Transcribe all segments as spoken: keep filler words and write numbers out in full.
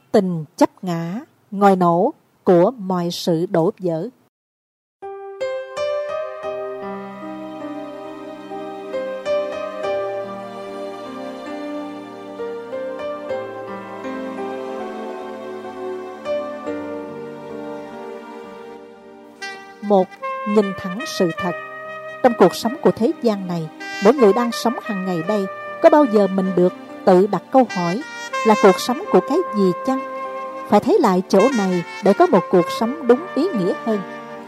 Tình chấp ngã, ngòi nổ của mọi sự đổ vỡ. Một, nhìn thẳng sự thật. Trong cuộc sống của thế gian này, mỗi người đang sống hàng ngày đây, có bao giờ mình được tự đặt câu hỏi là cuộc sống của cái gì chăng? Phải thấy lại chỗ này để có một cuộc sống đúng ý nghĩa hơn.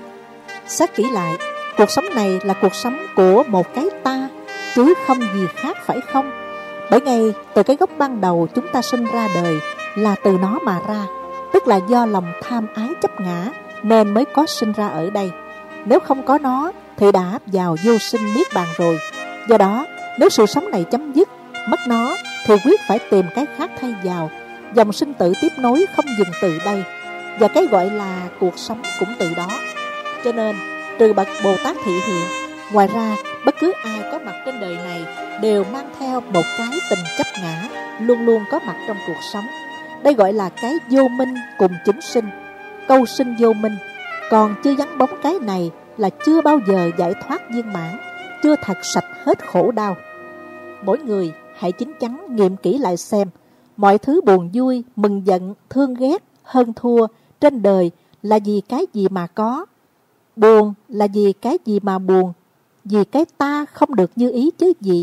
Xét kỹ lại, cuộc sống này là cuộc sống của một cái ta, chứ không gì khác, phải không? Bởi ngay từ cái gốc ban đầu chúng ta sinh ra đời là từ nó mà ra, tức là do lòng tham ái chấp ngã nên mới có sinh ra ở đây. Nếu không có nó thì đã vào vô sinh niết bàn rồi. Do đó, nếu sự sống này chấm dứt, mất nó thì quyết phải tìm cái khác thay vào. Dòng sinh tử tiếp nối không dừng từ đây, và cái gọi là cuộc sống cũng từ đó. Cho nên, trừ bậc Bồ Tát thị hiện, ngoài ra bất cứ ai có mặt trên đời này đều mang theo một cái tình chấp ngã, luôn luôn có mặt trong cuộc sống. Đây gọi là cái vô minh cùng chúng sinh, câu sinh vô minh. Còn chưa vắng bóng cái này là chưa bao giờ giải thoát viên mãn, chưa thật sạch hết khổ đau. Mỗi người hãy chín chắn nghiệm kỹ lại xem, mọi thứ buồn vui, mừng giận, thương ghét, hơn thua trên đời là vì cái gì mà có. Buồn là vì cái gì mà buồn, vì cái ta không được như ý chứ gì.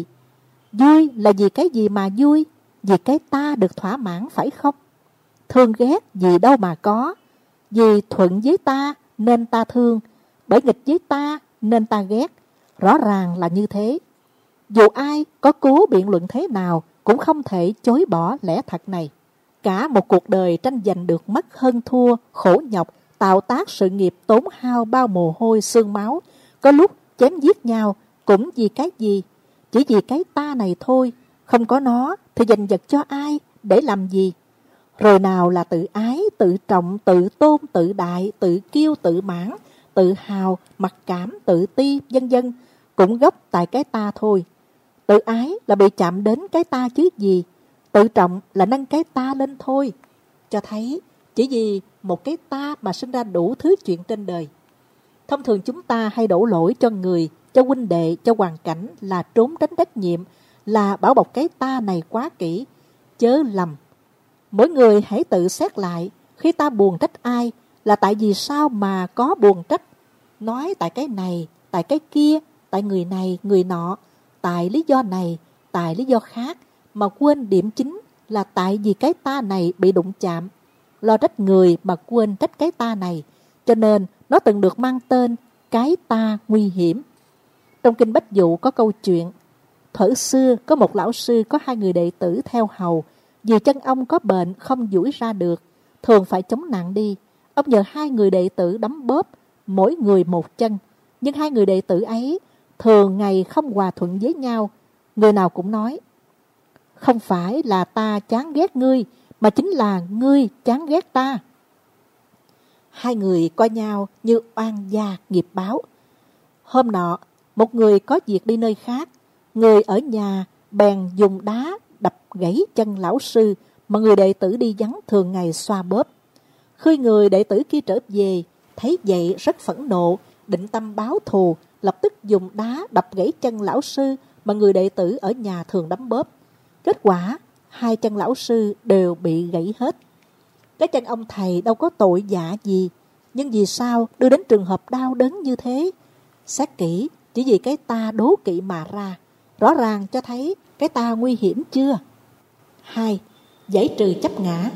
Vui là vì cái gì mà vui, vì cái ta được thỏa mãn, phải không? Thương ghét vì đâu mà có, vì thuận với ta nên ta thương, bởi nghịch với ta nên ta ghét. Rõ ràng là như thế. Dù ai có cố biện luận thế nào cũng không thể chối bỏ lẽ thật này. Cả một cuộc đời tranh giành được mất hơn thua, khổ nhọc, tạo tác sự nghiệp tốn hao bao mồ hôi xương máu, có lúc chém giết nhau cũng vì cái gì? Chỉ vì cái ta này thôi. Không có nó thì giành giật cho ai, để làm gì? Rồi nào là tự ái, tự trọng, tự tôn, tự đại, tự kiêu, tự mãn, tự hào, mặc cảm, tự ti, vân vân, cũng gốc tại cái ta thôi. Tự ái là bị chạm đến cái ta chứ gì, tự trọng là nâng cái ta lên thôi. Cho thấy chỉ vì một cái ta mà sinh ra đủ thứ chuyện trên đời. Thông thường chúng ta hay đổ lỗi cho người, cho huynh đệ, cho hoàn cảnh là trốn tránh trách nhiệm, là bảo bọc cái ta này quá kỹ. Chớ lầm. Mỗi người hãy tự xét lại, khi ta buồn trách ai là tại vì sao mà có buồn trách. Nói tại cái này, tại cái kia, tại người này, người nọ, tại lý do này, tại lý do khác, mà quên điểm chính là tại vì cái ta này bị đụng chạm. Lo trách người mà quên trách cái ta này, cho nên nó từng được mang tên cái ta nguy hiểm. Trong Kinh Bách Dụ có câu chuyện, thuở xưa có một lão sư có hai người đệ tử theo hầu, vì chân ông có bệnh không duỗi ra được, thường phải chống nặng đi. Ông nhờ hai người đệ tử đấm bóp, mỗi người một chân. Nhưng hai người đệ tử ấy thường ngày không hòa thuận với nhau. Người nào cũng nói, không phải là ta chán ghét ngươi, mà chính là ngươi chán ghét ta. Hai người coi nhau như oan gia nghiệp báo. Hôm nọ, một người có việc đi nơi khác, người ở nhà bèn dùng đá đập gãy chân lão sư mà người đệ tử đi vắng thường ngày xoa bóp. Khi người đệ tử kia trở về, thấy vậy rất phẫn nộ, định tâm báo thù, lập tức dùng đá đập gãy chân lão sư mà người đệ tử ở nhà thường đấm bóp. Kết quả, hai chân lão sư đều bị gãy hết. Cái chân ông thầy đâu có tội dạ gì, nhưng vì sao đưa đến trường hợp đau đớn như thế? Xét kỹ, chỉ vì cái ta đố kỵ mà ra. Rõ ràng cho thấy cái ta nguy hiểm chưa? Hai, giải trừ chấp ngã.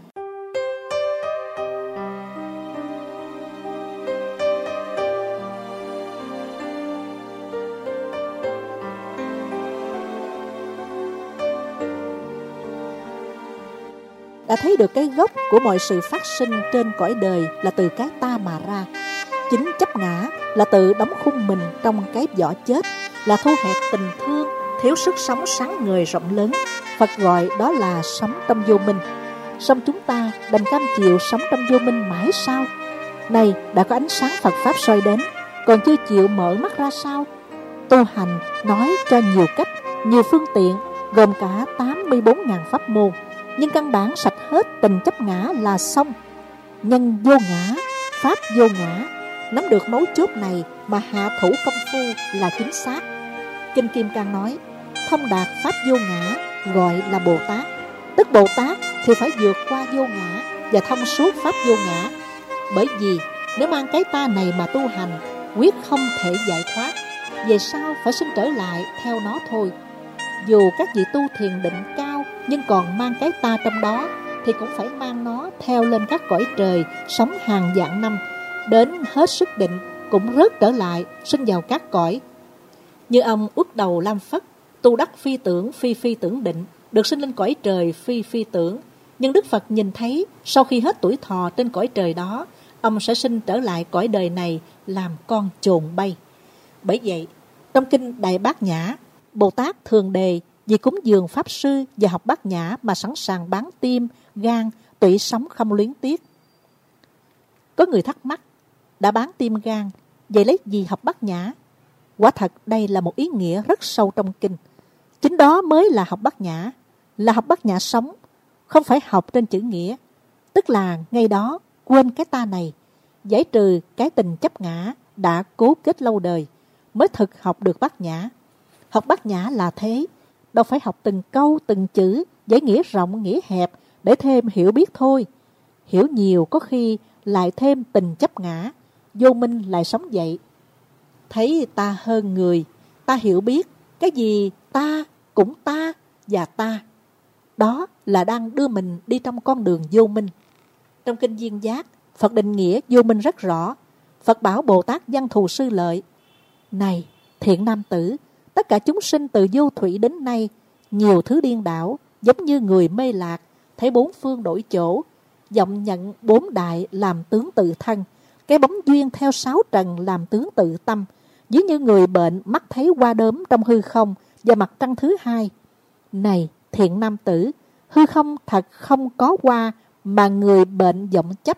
Đã thấy được cái gốc của mọi sự phát sinh trên cõi đời là từ cái ta mà ra. Chính chấp ngã là tự đóng khung mình trong cái vỏ chết, là thu hẹp tình thương, thiếu sức sống sáng ngời rộng lớn. Phật gọi đó là sống trong vô minh. Song chúng ta đành cam chịu sống trong vô minh mãi sao? Này đã có ánh sáng Phật Pháp soi đến, còn chưa chịu mở mắt ra sao? Tu hành nói cho nhiều cách, nhiều phương tiện, gồm cả tám mươi bốn nghìn pháp môn. nhưng căn bản sạch hết tình chấp ngã là xong. Nhân vô ngã, pháp vô ngã. Nắm được mấu chốt này mà hạ thủ công phu là chính xác. Kinh Kim Cang nói, thông đạt pháp vô ngã gọi là Bồ Tát. Tức Bồ Tát thì phải vượt qua vô ngã và thông suốt pháp vô ngã. Bởi vì nếu mang cái ta này mà tu hành, quyết không thể giải thoát. Về sau phải sinh trở lại theo nó thôi. Dù các vị tu thiền định cao nhưng còn mang cái ta trong đó, thì cũng phải mang nó theo lên các cõi trời, sống hàng vạn năm. Đến hết sức định cũng rớt trở lại, sinh vào các cõi. Như ông Uất Đầu Lam Phất, tu đắc phi tưởng phi phi tưởng định, được sinh lên cõi trời phi phi tưởng. Nhưng Đức Phật nhìn thấy sau khi hết tuổi thọ trên cõi trời đó, ông sẽ sinh trở lại cõi đời này làm con chồn bay. Bởi vậy, trong kinh Đại Bát Nhã, Bồ Tát thường đề vì cúng dường Pháp Sư và học Bát Nhã mà sẵn sàng bán tim, gan, tủy sống không luyến tiếc. Có người thắc mắc, đã bán tim gan, vậy lấy gì học Bát Nhã? Quả thật đây là một ý nghĩa rất sâu trong kinh. Chính đó mới là học Bát Nhã, là học Bát Nhã sống, không phải học trên chữ nghĩa. Tức là ngay đó quên cái ta này, giải trừ cái tình chấp ngã đã cố kết lâu đời, mới thực học được Bát Nhã. Học Bát Nhã là thế, đâu phải học từng câu từng chữ, giải nghĩa rộng nghĩa hẹp để thêm hiểu biết thôi. Hiểu nhiều có khi lại thêm tình chấp ngã, vô minh lại sống dậy. Thấy ta hơn người, ta hiểu biết, cái gì ta cũng ta và ta. Đó là đang đưa mình đi trong con đường vô minh. Trong kinh Duyên Giác, Phật định nghĩa vô minh rất rõ. Phật bảo Bồ Tát Văn Thù Sư Lợi, này thiện nam tử, tất cả chúng sinh từ vô thủy đến nay, nhiều thứ điên đảo, giống như người mê lạc, thấy bốn phương đổi chỗ, vọng nhận bốn đại làm tướng tự thân, cái bóng duyên theo sáu trần làm tướng tự tâm, ví như người bệnh mắt thấy hoa đốm trong hư không và mặt trăng thứ hai. Này thiện nam tử, hư không thật không có hoa mà người bệnh vọng chấp.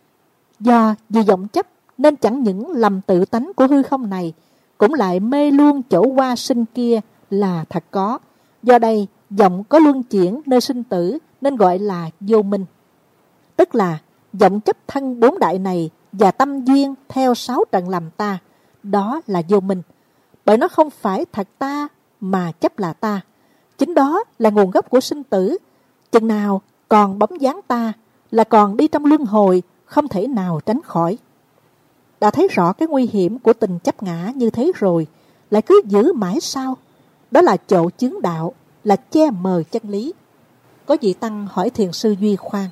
Do vì vọng chấp nên chẳng những lầm tự tánh của hư không này, cũng lại mê luôn chỗ hoa sinh kia là thật có. Do đây vọng có luân chuyển nơi sinh tử nên gọi là vô minh. Tức là vọng chấp thân bốn đại này và tâm duyên theo sáu trần làm ta, đó là vô minh. Bởi nó không phải thật ta mà chấp là ta. Chính đó là nguồn gốc của sinh tử. Chừng nào còn bóng dáng ta là còn đi trong luân hồi, không thể nào tránh khỏi. Đã thấy rõ cái nguy hiểm của tình chấp ngã như thế rồi, lại cứ giữ mãi sao? Đó là chỗ chướng đạo, là che mờ chân lý. Có vị tăng hỏi thiền sư Duy Khoan,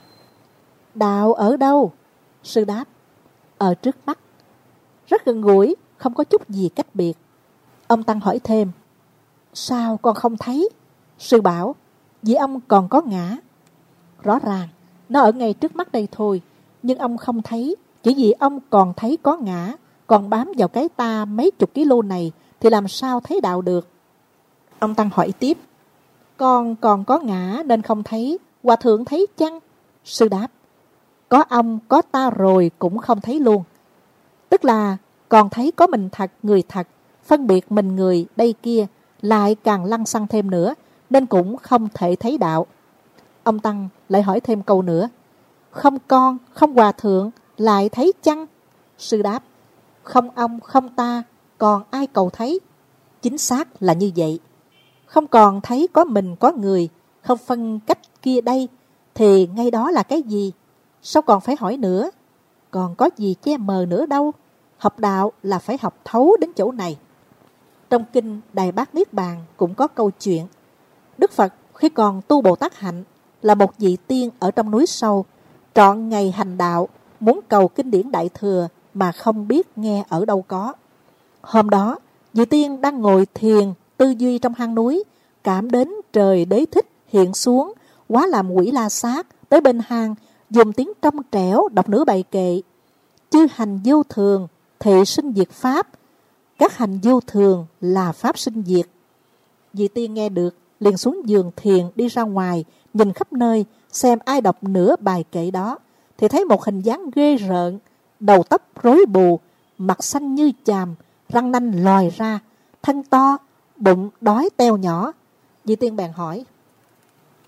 đạo ở đâu? Sư đáp, ở trước mắt. Rất gần gũi, không có chút gì cách biệt. Ông tăng hỏi thêm, sao con không thấy? Sư bảo, vì ông còn có ngã. Rõ ràng, nó ở ngay trước mắt đây thôi, nhưng ông không thấy. Chỉ vì ông còn thấy có ngã, còn bám vào cái ta mấy chục ký-lô này, thì làm sao thấy đạo được? Ông tăng hỏi tiếp, con còn có ngã nên không thấy, hòa thượng thấy chăng? Sư đáp, có ông có ta rồi cũng không thấy luôn. Tức là còn thấy có mình thật, người thật, phân biệt mình người đây kia, lại càng lăng xăng thêm nữa, nên cũng không thể thấy đạo. Ông tăng lại hỏi thêm câu nữa, không con, không hòa thượng, lại thấy chăng? Sư đáp, không ông, không ta, còn ai cầu thấy? Chính xác là như vậy. Không còn thấy có mình có người, không phân cách kia đây, thì ngay đó là cái gì? Sao còn phải hỏi nữa? Còn có gì che mờ nữa đâu. Học đạo là phải học thấu đến chỗ này. Trong kinh Đại Bát Niết Bàn cũng có câu chuyện. Đức Phật khi còn tu Bồ Tát hạnh, là một vị tiên ở trong núi sâu, trọn ngày hành đạo, muốn cầu kinh điển Đại Thừa mà không biết nghe ở đâu có. Hôm đó, vị tiên đang ngồi thiền tư duy trong hang núi, cảm đến trời đế thích hiện xuống, hóa làm quỷ La Sát tới bên hang, dùng tiếng trong trẻo đọc nửa bài kệ: chư hành vô thường, thị sinh diệt pháp, các hành vô thường là pháp sinh diệt. Vị tiên nghe được, liền xuống giường thiền đi ra ngoài, nhìn khắp nơi xem ai đọc nửa bài kệ đó, thì thấy một hình dáng ghê rợn, đầu tóc rối bù, mặt xanh như chàm, răng nanh lòi ra, thân to, bụng đói teo nhỏ. Vị tiên bèn hỏi: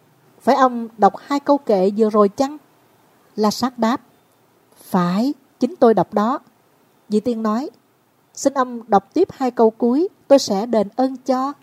Phải ông đọc hai câu kệ vừa rồi chăng? La Sát đáp: Phải, chính tôi đọc đó. Vị Tiên nói: Xin ông đọc tiếp hai câu cuối, tôi sẽ đền ơn cho.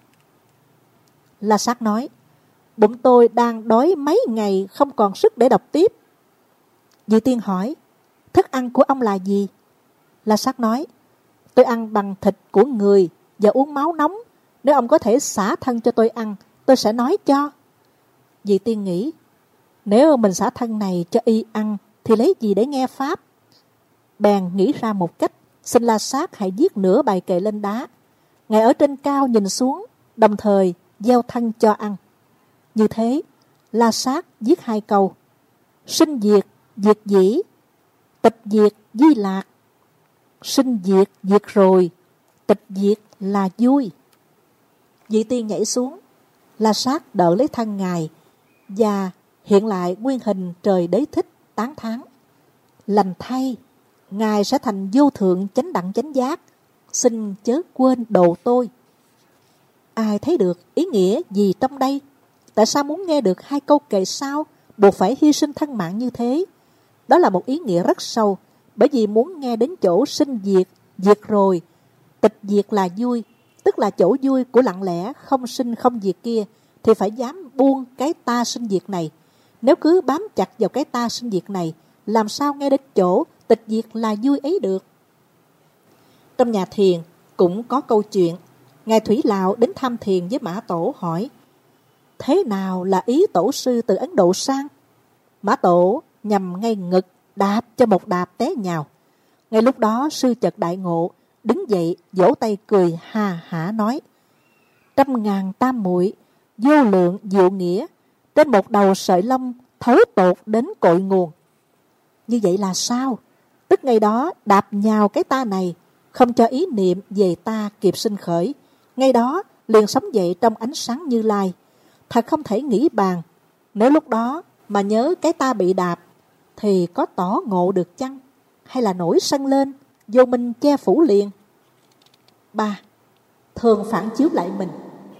La Sát nói: Bụng tôi đang đói mấy ngày, không còn sức để đọc tiếp. Vị Tiên hỏi: Thức ăn của ông là gì? La Sát nói: Tôi ăn bằng thịt của người và uống máu nóng. Nếu ông có thể xả thân cho tôi ăn, tôi sẽ nói cho. Vị Tiên nghĩ: Nếu mình xả thân này cho y ăn thì lấy gì để nghe pháp? Bèn nghĩ ra một cách: xin La Sát hãy viết nửa bài kệ lên đá. Ngài ở trên cao nhìn xuống, đồng thời gieo thân cho ăn. Như thế, La Sát viết hai câu: sinh diệt, diệt dĩ, tịch diệt, di lạc. Sinh diệt, diệt rồi, tịch diệt là vui. Vị Tiên nhảy xuống, La Sát đỡ lấy thân Ngài và hiện lại nguyên hình trời Đế Thích, tán thán: lành thay, Ngài sẽ thành vô thượng chánh đẳng chánh giác, xin chớ quên độ tôi. Ai thấy được ý nghĩa gì trong đây? Tại sao muốn nghe được hai câu kệ sau buộc phải hy sinh thân mạng như thế? Đó là một ý nghĩa rất sâu, bởi vì muốn nghe đến chỗ sinh diệt, diệt rồi, tịch diệt là vui, tức là chỗ vui của lặng lẽ không sinh không diệt kia, thì phải dám buông cái ta sinh diệt này. Nếu cứ bám chặt vào cái ta sinh diệt này, làm sao nghe đến chỗ tịch diệt là vui ấy được? Trong nhà thiền cũng có câu chuyện. Ngài Thủy Lạo đến thăm thiền với Mã Tổ hỏi: thế nào là ý tổ sư từ Ấn Độ sang? Mã Tổ nhằm ngay ngực đạp cho một đạp té nhào. Ngay lúc đó sư chợt đại ngộ, đứng dậy vỗ tay cười ha hả nói: trăm ngàn tam muội, vô lượng diệu nghĩa, trên một đầu sợi lông thấu tột đến cội nguồn. Như vậy là sao? Tức ngày đó đạp nhào cái ta này, không cho ý niệm về ta kịp sinh khởi, ngay đó liền sống dậy trong ánh sáng Như Lai. Thật không thể nghĩ bàn. Nếu lúc đó mà nhớ cái ta bị đạp thì có tỏ ngộ được chăng? Hay là nổi sân lên, vô minh che phủ liền? Ba, thường phản chiếu lại mình.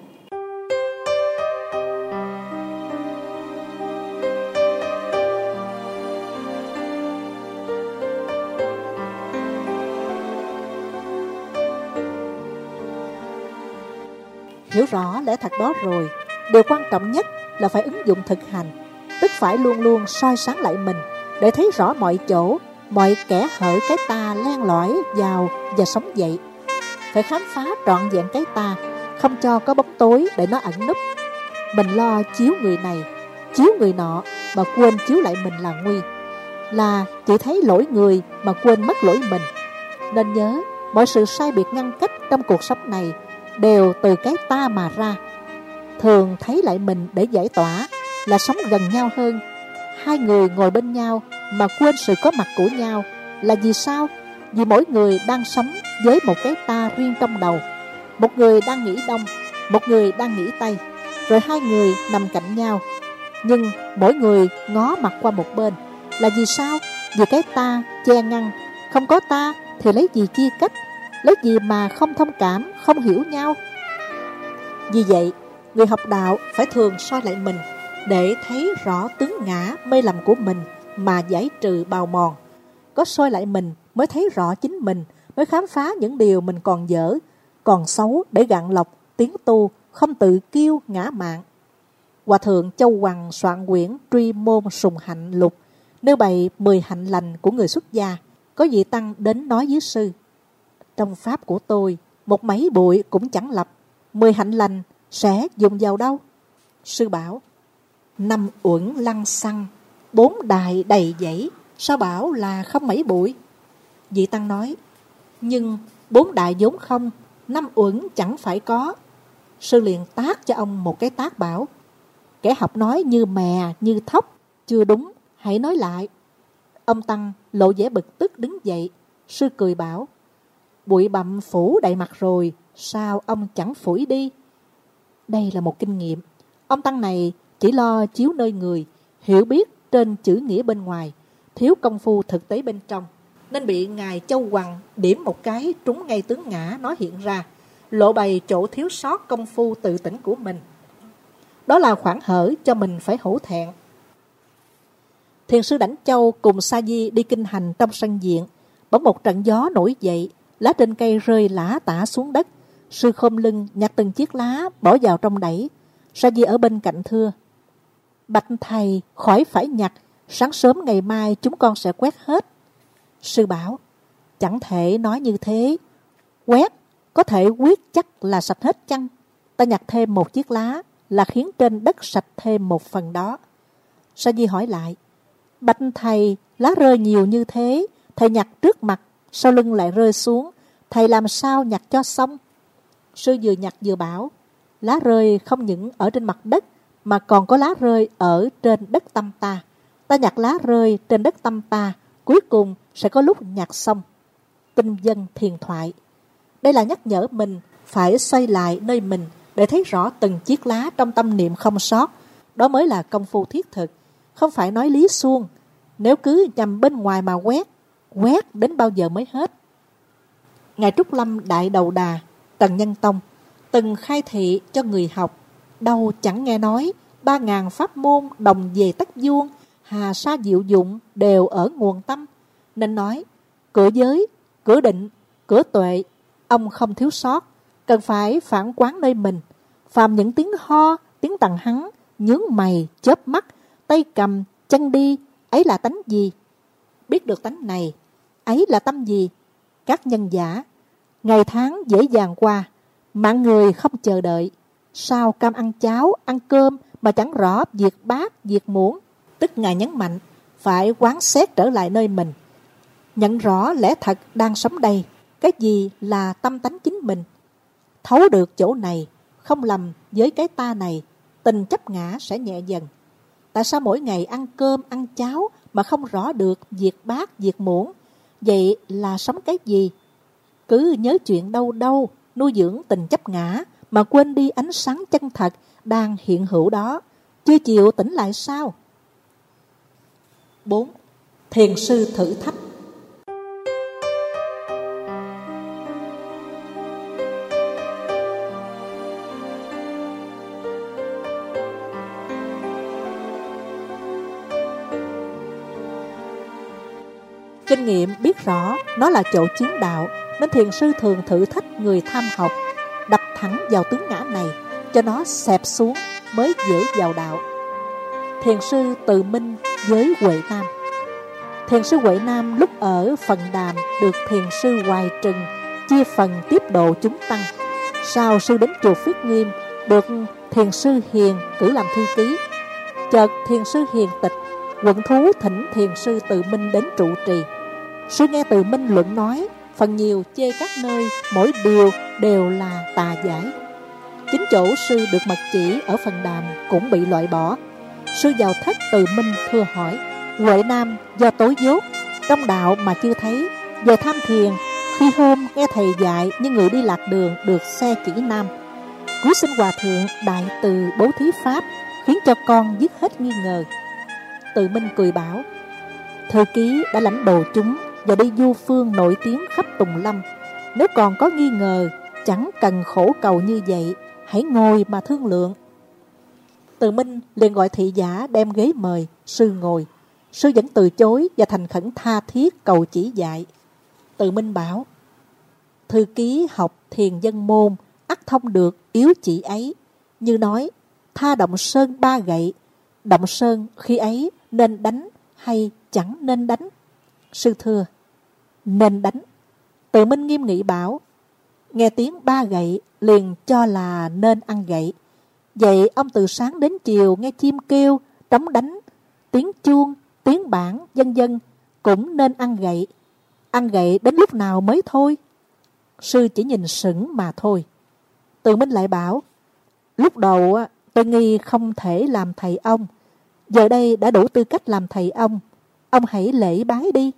Hiểu rõ lẽ thật đó rồi, điều quan trọng nhất là phải ứng dụng thực hành, tức phải luôn luôn soi sáng lại mình để thấy rõ mọi chỗ, mọi kẽ hở cái ta len lỏi vào và sống dậy. Phải khám phá trọn vẹn cái ta, không cho có bóng tối để nó ẩn núp. Mình lo chiếu người này, chiếu người nọ mà quên chiếu lại mình là nguy. Là chỉ thấy lỗi người mà quên mất lỗi mình. Nên nhớ, mọi sự sai biệt ngăn cách trong cuộc sống này đều từ cái ta mà ra. Thường thấy lại mình để giải tỏa là sống gần nhau hơn. Hai người ngồi bên nhau mà quên sự có mặt của nhau là vì sao? Vì mỗi người đang sống với một cái ta riêng trong đầu. Một người đang nghĩ đông, một người đang nghĩ tây, rồi hai người nằm cạnh nhau, nhưng mỗi người ngó mặt qua một bên. Là vì sao? Vì cái ta che ngăn. Không có ta thì lấy gì chia cách, lấy gì mà không thông cảm, không hiểu nhau. Vì vậy, người học đạo phải thường soi lại mình để thấy rõ tướng ngã mê lầm của mình mà giải trừ bào mòn. Có soi lại mình mới thấy rõ chính mình, mới khám phá những điều mình còn dở, còn xấu để gạn lọc, tiến tu, không tự kiêu ngã mạn. Hòa thượng Châu Hoằng soạn quyển Truy Môn Sùng Hạnh Lục, nêu bày mười hạnh lành của người xuất gia. Có vị tăng đến nói với sư: trong pháp của tôi, một mấy bụi cũng chẳng lập, mười hạnh lành sẽ dùng vào đâu? Sư bảo: năm uẩn lăng xăng, bốn đài đầy dãy, sao bảo là không mấy bụi? Vị tăng nói: nhưng bốn đại vốn không, năm uẩn chẳng phải có. Sư liền tát cho ông một cái tát bảo: kẻ học nói như mè như thóc, chưa đúng, hãy nói lại. Ông tăng lộ vẻ bực tức đứng dậy. Sư cười bảo: bụi bặm phủ đầy mặt rồi, sao ông chẳng phủi đi? Đây là một kinh nghiệm. Ông tăng này chỉ lo chiếu nơi người, hiểu biết trên chữ nghĩa bên ngoài, thiếu công phu thực tế bên trong, nên bị ngài Châu Hoằng điểm một cái trúng ngay tướng ngã nó hiện ra, lộ bày chỗ thiếu sót công phu tự tỉnh của mình. đó là khoảng hở cho mình phải hổ thẹn. Thiền sư Đảnh Châu cùng Sa Di đi kinh hành trong sân viện. Bỗng một trận gió nổi dậy, lá trên cây rơi lả tả xuống đất. Sư khom lưng nhặt từng chiếc lá bỏ vào trong đẩy. Sa Di ở bên cạnh thưa: Bạch thầy khỏi phải nhặt, sáng sớm ngày mai chúng con sẽ quét hết. Sư bảo: Chẳng thể nói như thế. Quét có thể quyết chắc là sạch hết chăng? Ta nhặt thêm một chiếc lá là khiến trên đất sạch thêm một phần đó. Sa Di hỏi lại: Bạch thầy, lá rơi nhiều như thế, thầy nhặt trước mặt, sau lưng lại rơi xuống, thầy làm sao nhặt cho xong? Sư vừa nhặt vừa bảo: Lá rơi không những ở trên mặt đất, mà còn có lá rơi ở trên đất tâm ta. Ta nhặt lá rơi trên đất tâm ta, cuối cùng sẽ có lúc nhặt xong. Tinh dân thiền thoại. Đây là nhắc nhở mình phải xoay lại nơi mình để thấy rõ từng chiếc lá trong tâm niệm không sót. Đó mới là công phu thiết thực, không phải nói lý suông. Nếu cứ nhằm bên ngoài mà quét, quét đến bao giờ mới hết? Ngài Trúc Lâm Đại Đầu Đà, Trần Nhân Tông, từng khai thị cho người học: đâu chẳng nghe nói ba ngàn pháp môn đồng về tắc vuông, hà sa diệu dụng đều ở nguồn tâm. Nên nói cửa giới, cửa định, cửa tuệ, ông không thiếu sót. Cần phải phản quán nơi mình. Phàm những tiếng ho, tiếng tằng hắng, nhướng mày, chớp mắt, tay cầm, chân đi, ấy là tánh gì? Biết được tánh này, ấy là tâm gì? Các nhân giả, ngày tháng dễ dàng qua, mạng người không chờ đợi. Sao cam ăn cháo, ăn cơm mà chẳng rõ việc bát, việc muỗng? Tức Ngài nhấn mạnh, phải quán xét trở lại nơi mình. Nhận rõ lẽ thật đang sống đây, cái gì là tâm tánh chính mình. Thấu được chỗ này, không lầm với cái ta này, tình chấp ngã sẽ nhẹ dần. Tại sao mỗi ngày ăn cơm, ăn cháo mà không rõ được việc bát, việc muỗng? Vậy là sống cái gì? Cứ nhớ chuyện đâu đâu, nuôi dưỡng tình chấp ngã, mà quên đi ánh sáng chân thật đang hiện hữu đó. Chưa chịu tỉnh lại sao? bốn. Thiền sư thử thách. Kinh nghiệm biết rõ nó là chỗ chứng đạo, nên thiền sư thường thử thách người tham học, đập thẳng vào tướng ngã này, cho nó xẹp xuống mới dễ vào đạo. Thiền sư Từ Minh với Huệ Nam. Thiền sư Huệ Nam lúc ở Phần Đàm được thiền sư Hoài Trừng chia phần tiếp độ chúng tăng. Sau sư đến chùa Phước Nghiêm, được thiền sư Hiền cử làm thư ký. Chợt thiền sư Hiền tịch, quận thú thỉnh thiền sư Từ Minh đến trụ trì. Sư nghe Từ Minh luận nói, phần nhiều chê các nơi, mỗi điều đều là tà giải. Chính chỗ sư được mật chỉ ở Phần Đàm cũng bị loại bỏ. Sư vào thất Từ Minh thưa hỏi: Huệ Nam do tối dốt, trong đạo mà chưa thấy, về tham thiền, khi hôm nghe thầy dạy như người đi lạc đường được xe chỉ nam. Cứu xin hòa thượng đại từ bố thí pháp, khiến cho con dứt hết nghi ngờ. Từ Minh cười bảo: Thư ký đã lãnh đồ chúng và đi du phương nổi tiếng khắp Tùng Lâm. Nếu còn có nghi ngờ, chẳng cần khổ cầu như vậy, hãy ngồi mà thương lượng. Từ Minh liền gọi thị giả đem ghế mời. Sư ngồi. Sư vẫn từ chối và thành khẩn tha thiết cầu chỉ dạy. Từ Minh bảo: Thư ký học thiền dân môn, ắt thông được yếu chỉ ấy. Như nói, tha động sơn ba gậy, động sơn khi ấy nên đánh hay chẳng nên đánh? Sư thưa: Nên đánh. Từ Minh nghiêm nghị bảo: Nghe tiếng ba gậy liền cho là nên ăn gậy. Vậy ông từ sáng đến chiều nghe chim kêu, trống đánh, tiếng chuông, tiếng bảng, vân vân, cũng nên ăn gậy. Ăn gậy đến lúc nào mới thôi? Sư chỉ nhìn sững mà thôi. Từ Minh lại bảo: Lúc đầu tôi nghi không thể làm thầy ông, giờ đây đã đủ tư cách làm thầy ông. Ông hãy lễ bái đi.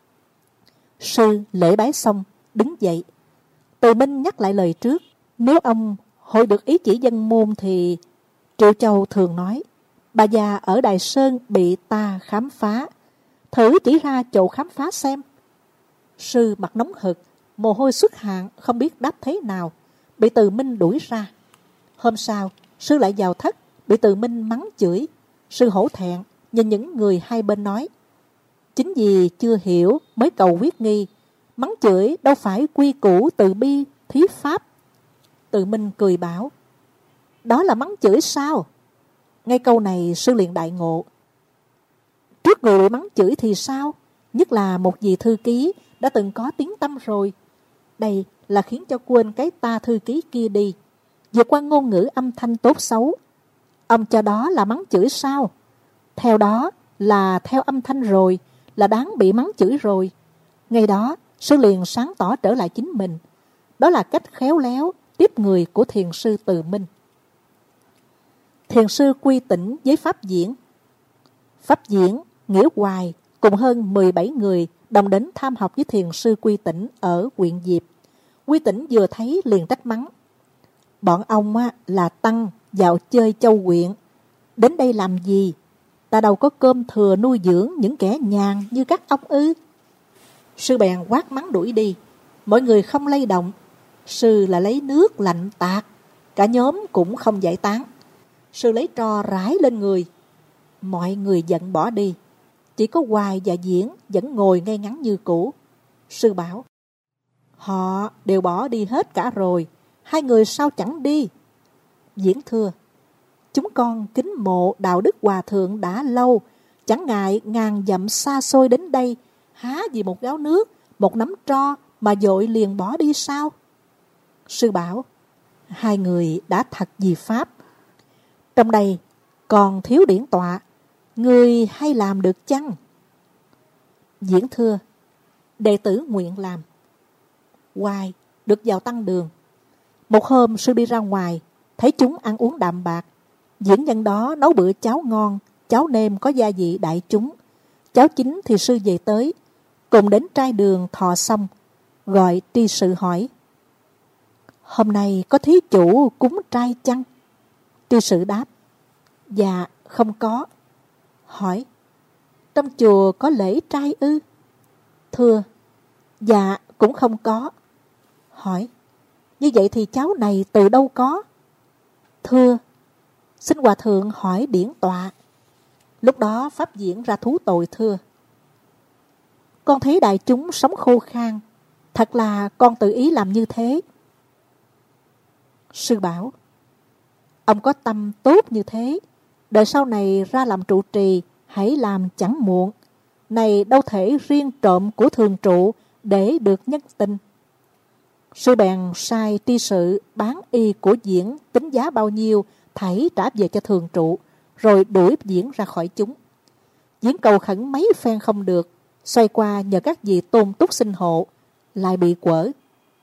Sư lễ bái xong đứng dậy. Từ Minh nhắc lại lời trước: Nếu ông hội được ý chỉ dân môn thì... Triệu Châu thường nói: Bà già ở Đài Sơn bị ta khám phá, thử chỉ ra chỗ khám phá xem. Sư mặt nóng hực, mồ hôi xuất hạn, không biết đáp thế nào, bị Từ Minh đuổi ra. Hôm sau, sư lại vào thất, bị Từ Minh mắng chửi. Sư hổ thẹn nhìn những người hai bên nói: chính vì chưa hiểu mới cầu quyết nghi, mắng chửi đâu phải quy củ từ bi thí pháp. Từ Minh cười bảo: đó là mắng chửi sao? Ngay câu này sư liền đại ngộ. Trước người bị mắng chửi thì sao? Nhất là một vị thư ký đã từng có tiếng tăm rồi. Đây là khiến cho quên cái ta thư ký kia đi, vượt qua ngôn ngữ âm thanh tốt xấu. Ông cho đó là mắng chửi sao? Theo đó là theo âm thanh rồi, là đáng bị mắng chửi rồi. Ngay đó sư liền sáng tỏ trở lại chính mình. Đó là cách khéo léo tiếp người của thiền sư Từ Minh. Thiền sư Quy Tỉnh với Pháp Diễn. Pháp Diễn, Nghĩa Hoài cùng hơn mười bảy người đồng đến tham học với thiền sư Quy Tỉnh ở huyện Diệp. Quy Tỉnh vừa thấy liền trách mắng: bọn ông là tăng dạo chơi châu huyện, đến đây làm gì? Ta đâu có cơm thừa nuôi dưỡng những kẻ nhàn như các ông ư? Sư bèn quát mắng đuổi đi. Mọi người không lay động. Sư là lấy nước lạnh tạt, cả nhóm cũng không giải tán. Sư lấy tro rải lên người. Mọi người giận bỏ đi. Chỉ có Hoài và Diễn vẫn ngồi ngay ngắn như cũ. Sư bảo: họ đều bỏ đi hết cả rồi, hai người sao chẳng đi? Diễn thưa: chúng con kính mộ đạo đức hòa thượng đã lâu, chẳng ngại ngàn dặm xa xôi đến đây, há vì một gáo nước, một nắm tro mà vội liền bỏ đi sao? Sư bảo: hai người đã thật vì pháp. Trong đây còn thiếu điển tọa, người hay làm được chăng? Diễn thưa: đệ tử nguyện làm. Hoài được vào tăng đường. Một hôm sư đi ra ngoài, thấy chúng ăn uống đạm bạc. Diễn nhân đó nấu bữa cháo ngon, cháo nêm có gia vị đại chúng. Cháo chín thì sư về tới, cùng đến trai đường thọ xong, gọi tri sự hỏi: hôm nay có thí chủ cúng trai chăng? Tri sự đáp: dạ không có. Hỏi: trong chùa có lễ trai ư? Thưa: dạ cũng không có. Hỏi: như vậy thì cháu này từ đâu có? Thưa: xin hòa thượng hỏi điển tọa. Lúc đó Pháp Diễn ra thú tội thưa: con thấy đại chúng sống khô khan, thật là con tự ý làm như thế. Sư bảo: ông có tâm tốt như thế, đợi sau này ra làm trụ trì hãy làm chẳng muộn. Này đâu thể riêng trộm của thường trụ để được nhân tình. Sư bèn sai tri sự bán y của Diễn tính giá bao nhiêu thảy trả về cho thường trụ, rồi đuổi Diễn ra khỏi chúng. Diễn cầu khẩn mấy phen không được, xoay qua nhờ các vị tôn túc sinh hộ, lại bị quở.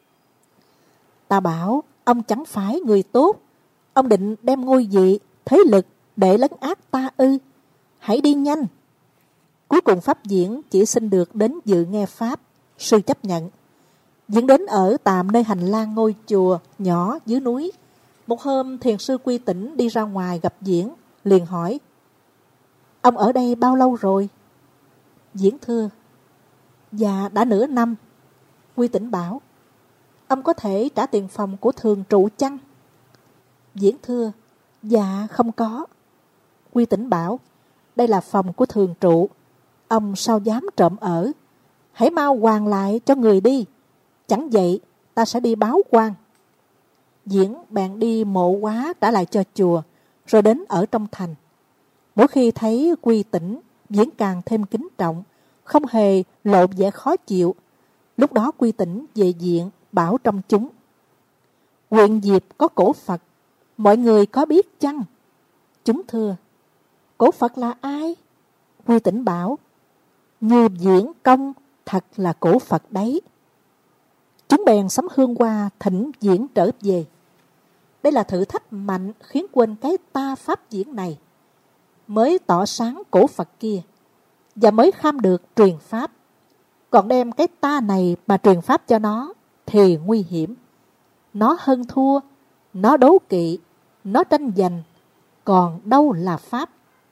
Ta bảo ông chẳng phải người tốt, ông định đem ngôi vị, thế lực để lấn át ta ư? Hãy đi nhanh. Cuối cùng Pháp Diễn chỉ xin được đến dự nghe pháp. Sư chấp nhận. Diễn đến ở tạm nơi hành lang ngôi chùa nhỏ dưới núi. Một hôm thiền sư Quy Tỉnh đi ra ngoài gặp Diễn, liền hỏi: ông ở đây bao lâu rồi? Diễn thưa: dạ đã nửa năm. Quy Tỉnh bảo: ông có thể trả tiền phòng của thường trụ chăng? Diễn thưa: dạ không có. Quy Tỉnh bảo: đây là phòng của thường trụ, ông sao dám trộm ở? Hãy mau hoàn lại cho người đi, chẳng vậy ta sẽ đi báo quan. Diễn bèn đi mộ quá trả lại cho chùa, rồi đến ở trong thành. Mỗi khi thấy Quy Tỉnh, Diễn càng thêm kính trọng, không hề lộ vẻ khó chịu. Lúc đó Quy Tỉnh về diện bảo trong chúng: huyện Diệp có cổ Phật, mọi người có biết chăng? Chúng thưa: cổ Phật là ai? Quy Tỉnh bảo: Như Diễn Công thật là cổ Phật đấy. Chúng bèn sắm hương hoa thỉnh Diễn trở về. Đây là thử thách mạnh khiến quên cái ta Pháp Diễn này, mới tỏ sáng cổ Phật kia, và mới kham được truyền pháp. Còn đem cái ta này mà truyền pháp cho nó thì nguy hiểm. Nó hơn thua, nó đố kỵ, nó tranh giành, còn đâu là pháp.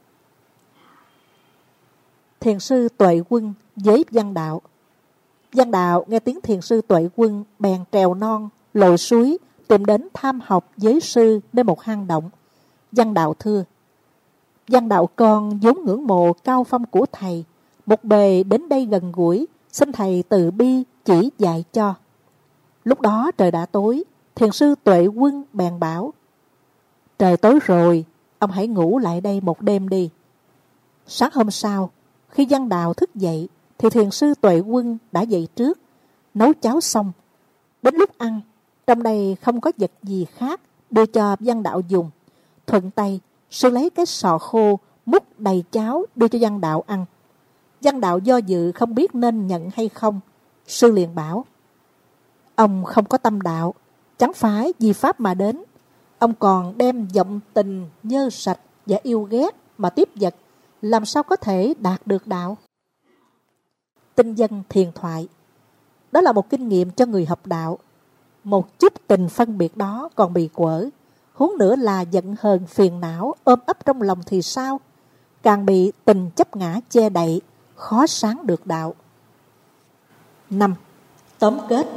Thiền sư Tuệ Quân với Văn Đạo. Văn Đạo nghe tiếng thiền sư Tuệ Quân bèn trèo non, lội suối, tìm đến tham học với sư nơi một hang động. Văn Đạo thưa: Văn Đạo con vốn ngưỡng mộ cao phong của thầy, một bề đến đây gần gũi, xin thầy từ bi chỉ dạy cho. Lúc đó trời đã tối, thiền sư Tuệ Quân bèn bảo: Trời tối rồi, ông hãy ngủ lại đây một đêm đi. Sáng hôm sau, khi Văn Đạo thức dậy, thì thiền sư Tuệ Quân đã dậy trước, nấu cháo xong. Đến lúc ăn, trong đây không có vật gì khác đưa cho Văn Đạo dùng. Thuận tay, sư lấy cái sọ khô múc đầy cháo đưa cho Văn Đạo ăn. Văn Đạo do dự không biết nên nhận hay không. Sư liền bảo: Ông không có tâm đạo, chẳng phải vì pháp mà đến. Ông còn đem vọng tình nhơ sạch và yêu ghét mà tiếp vật, làm sao có thể đạt được đạo? Tinh dân thiền thoại. Đó là một kinh nghiệm cho người học đạo. Một chút tình phân biệt đó còn bị quở, huống nữa là giận hờn phiền não ôm ấp trong lòng thì sao? Càng bị tình chấp ngã che đậy, khó sáng được đạo. năm. Tóm kết.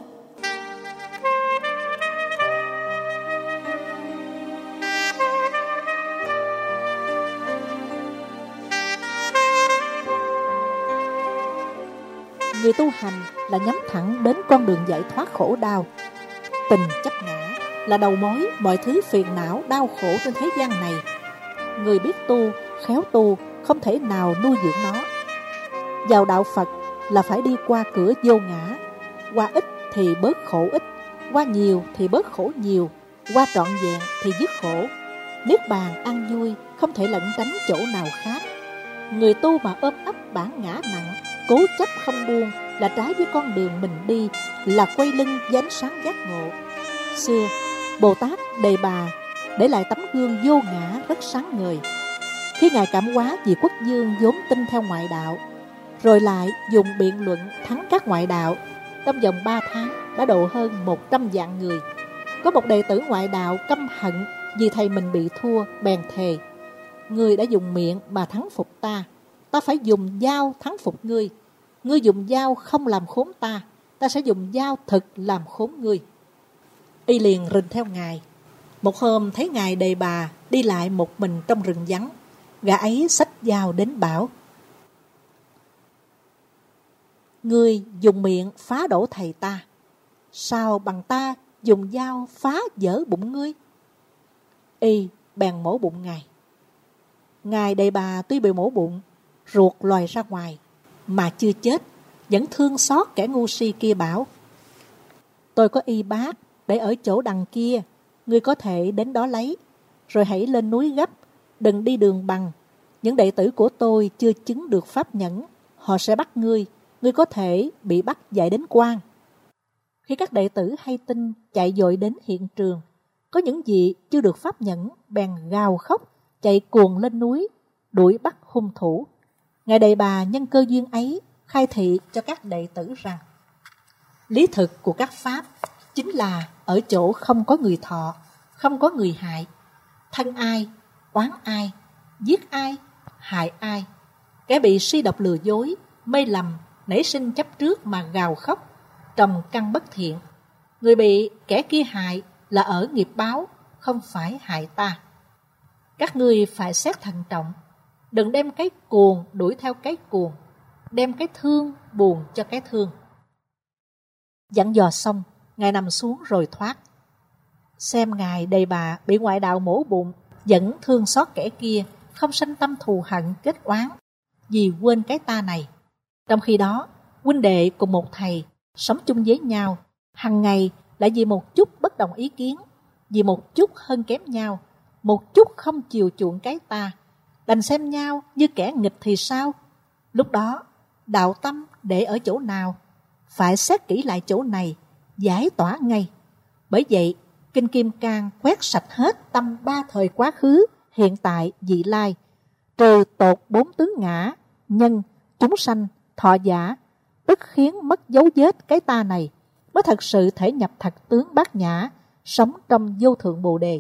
Người tu hành là nhắm thẳng đến con đường giải thoát khổ đau. Tình chấp ngã là đầu mối mọi thứ phiền não đau khổ trên thế gian này. Người biết tu, khéo tu không thể nào nuôi dưỡng nó. Vào đạo Phật là phải đi qua cửa vô ngã. Qua ít thì bớt khổ ít, qua nhiều thì bớt khổ nhiều, qua trọn vẹn thì dứt khổ. Niết bàn an vui không thể lẩn tránh chỗ nào khác. Người tu mà ôm ấp bản ngã nặng, cố chấp không buông là trái với con đường mình đi, là quay lưng với ánh sáng giác ngộ. Xưa, Bồ Tát Đề Bà để lại tấm gương vô ngã rất sáng ngời. Khi Ngài cảm hóa vị quốc vương vốn tin theo ngoại đạo, rồi lại dùng biện luận thắng các ngoại đạo, trong vòng ba tháng đã độ hơn một trăm vạn người. Có một đệ tử ngoại đạo căm hận vì thầy mình bị thua, bèn thề: Ngươi đã dùng miệng mà thắng phục ta, ta phải dùng dao thắng phục ngươi. Ngươi dùng dao không làm khốn ta, ta sẽ dùng dao thực làm khốn ngươi. Y liền rình theo Ngài. Một hôm thấy Ngài Đề Bà đi lại một mình trong rừng vắng, gã ấy xách dao đến bảo: Ngươi dùng miệng phá đổ thầy ta, sao bằng ta dùng dao phá vỡ bụng ngươi? Y bèn mổ bụng Ngài. Ngài Đề Bà tuy bị mổ bụng, ruột lòi ra ngoài, mà chưa chết, vẫn thương xót kẻ ngu si kia bảo: Tôi có y bát để ở chỗ đằng kia, ngươi có thể đến đó lấy, rồi hãy lên núi gấp, đừng đi đường bằng. Những đệ tử của tôi chưa chứng được pháp nhẫn, họ sẽ bắt ngươi, ngươi có thể bị bắt giải đến quan. Khi các đệ tử hay tin chạy dội đến hiện trường, có những vị chưa được pháp nhẫn bèn gào khóc chạy cuồng lên núi đuổi bắt hung thủ. Ngài Đề Bà nhân cơ duyên ấy khai thị cho các đệ tử rằng lý thực của các pháp chính là ở chỗ không có người thọ, không có người hại. Thân ai, oán ai, giết ai, hại ai. Kẻ bị si độc lừa dối, mê lầm, nảy sinh chấp trước mà gào khóc, trồng căn bất thiện. Người bị kẻ kia hại là ở nghiệp báo, không phải hại ta. Các ngươi phải xét thận trọng, đừng đem cái cuồng đuổi theo cái cuồng, đem cái thương buồn cho cái thương. Dặn dò xong, Ngài nằm xuống rồi thoát. Xem Ngài Đề Bà bị ngoại đạo mổ bụng, vẫn thương xót kẻ kia, không sanh tâm thù hận kết oán, vì quên cái ta này. Trong khi đó, huynh đệ cùng một thầy sống chung với nhau, hằng ngày lại vì một chút bất đồng ý kiến, vì một chút hơn kém nhau, một chút không chiều chuộng cái ta, đành xem nhau như kẻ nghịch thì sao? Lúc đó, đạo tâm để ở chỗ nào? Phải xét kỹ lại chỗ này, giải tỏa ngay. Bởi vậy, Kinh Kim Cang quét sạch hết tâm ba thời quá khứ, hiện tại, vị lai, trừ tột bốn tướng ngã, nhân, chúng sanh, thọ giả, tức khiến mất dấu vết cái ta này, mới thật sự thể nhập thật tướng bát nhã, sống trong vô thượng bồ đề.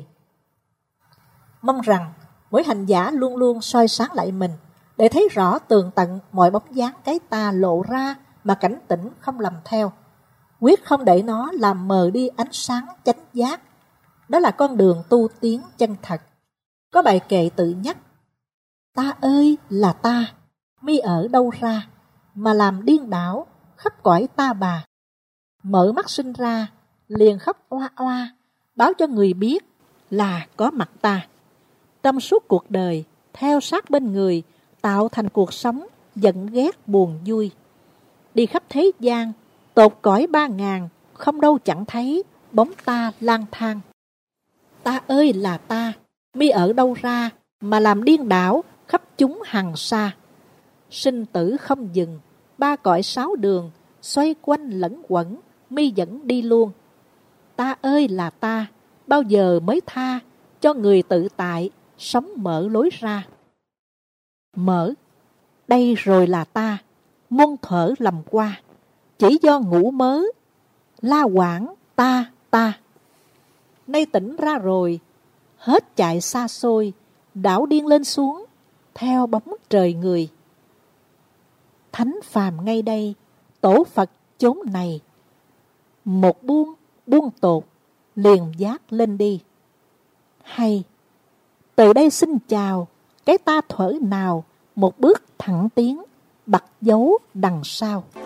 Mong rằng mỗi hành giả luôn luôn soi sáng lại mình, để thấy rõ tường tận mọi bóng dáng cái ta lộ ra mà cảnh tỉnh không lầm theo, quyết không để nó làm mờ đi ánh sáng chánh giác. Đó là con đường tu tiến chân thật. Có bài kệ tự nhắc: ta ơi là ta, mi ở đâu ra, mà làm điên đảo khắp cõi ta bà. Mở mắt sinh ra, liền khóc oa oa, báo cho người biết là có mặt ta. Trong suốt cuộc đời, theo sát bên người, tạo thành cuộc sống giận ghét buồn vui. Đi khắp thế gian, tột cõi ba ngàn, không đâu chẳng thấy bóng ta lang thang. Ta ơi là ta, mi ở đâu ra, mà làm điên đảo khắp chúng hằng xa. Sinh tử không dừng, ba cõi sáu đường, xoay quanh lẫn quẩn, mi dẫn đi luôn. Ta ơi là ta, bao giờ mới tha, cho người tự tại, sống mở lối ra. Mở, đây rồi là ta, muôn thở lầm qua, chỉ do ngủ mớ, la quảng ta ta. Nay tỉnh ra rồi, hết chạy xa xôi, đảo điên lên xuống, theo bóng trời người. Thánh phàm ngay đây, tổ Phật chốn này, một buông, buông tột, liền giác lên đi. Hay, từ đây xin chào, cái ta thuở nào, một bước thẳng tiến, bặt dấu đằng sau.